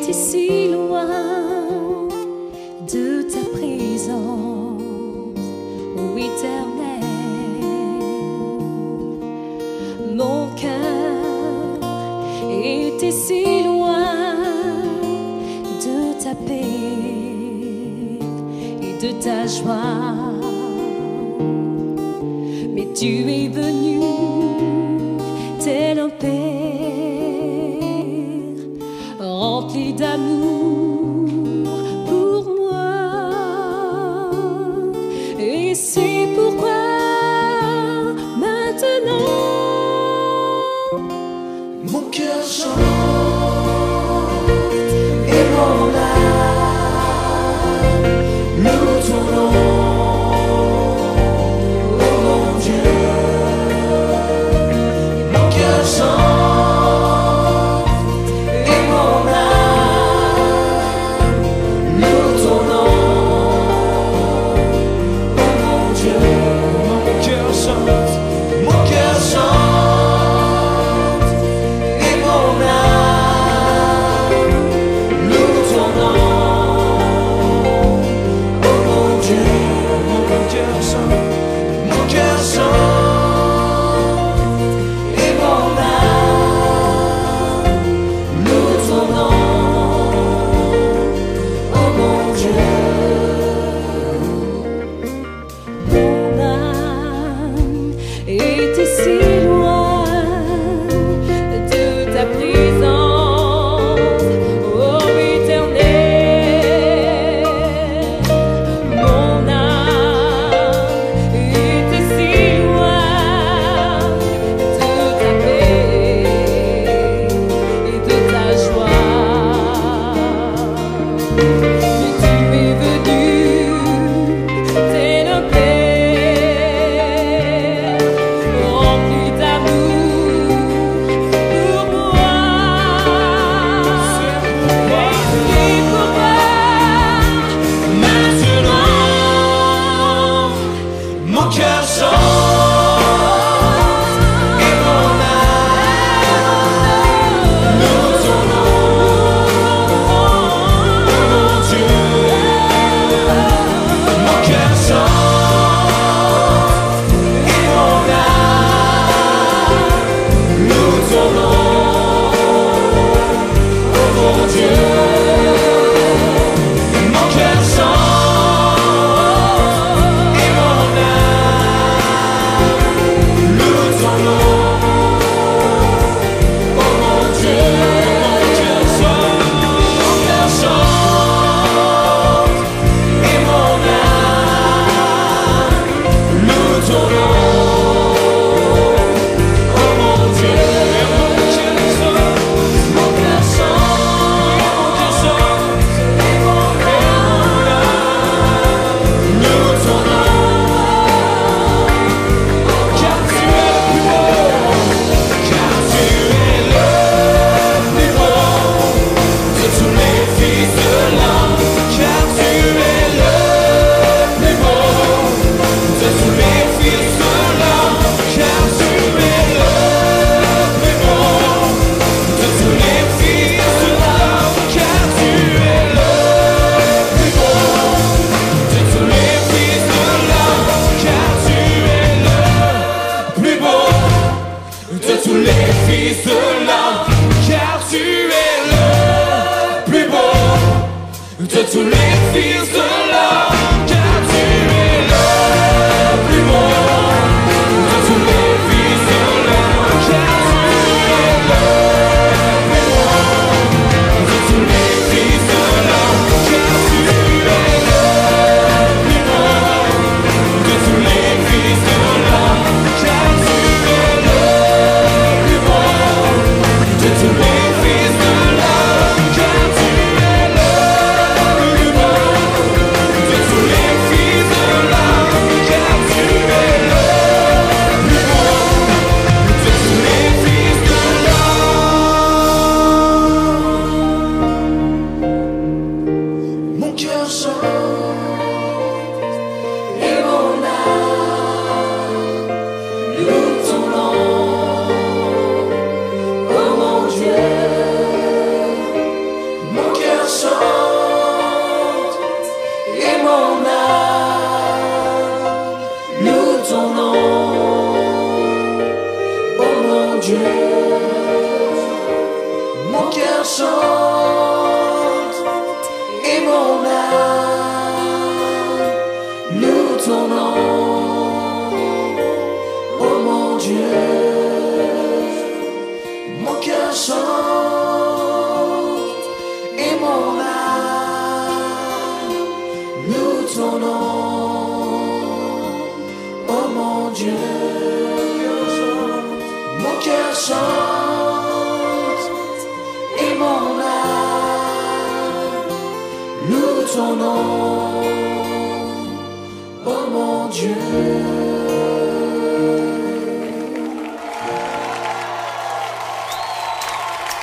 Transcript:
été si loin de ta présence, ô Éternel. Mon cœur était si loin de ta paix et de ta joie, mais tu es venu tel un père rempli d'amour pour moi. Et c'est pourquoi maintenant mon cœur chante et mon âme loue ton nom. était si loin de ta présence, ô Éternel. Mon âme était si loin de ta paix et de ta joie, mais tu es venu tel un père rempli d'amour pour moi. Et c'est pourquoi Maintenant, mon cœur chante et mon âme loue ton nom, mon Dieu. Mon cœur chante et mon âme loue ton nom, mon Dieu. Mon cœur chante et mon âme loue ton nom, mon Dieu. Mon cœur chante et mon âme loue ton nom, mon Dieu. Mon cœur chante et mon âme loue ton nom, car tu es le plus beau, car tu es le plus beau de tous les fils de l'homme, car tu es le plus beau de tous les fils de l'homme, car tu es le plus beau de tous les fils de l'homme, car tu es le plus beau de tous les fils de l'homme, car tu es le plus beau de tous les fils de l'homme, car tu es le plus beau de tous les fils de l'homme, car tu es le plus beau de tous les fils de l'homme, car tu es le plus beau de tous les fils de l'homme, car tu es le plus beau de tous les fils de l'homme, car tu es le plus beau de tous les fils de l'homme, car tu es le plus beau chante et mon âme loue ton nom. Oh mon Dieu, mon cœur chante et mon âme loue ton nom. Oh mon Dieu, mon cœur chante et mon âme loue ton nom. Oh mon Dieu.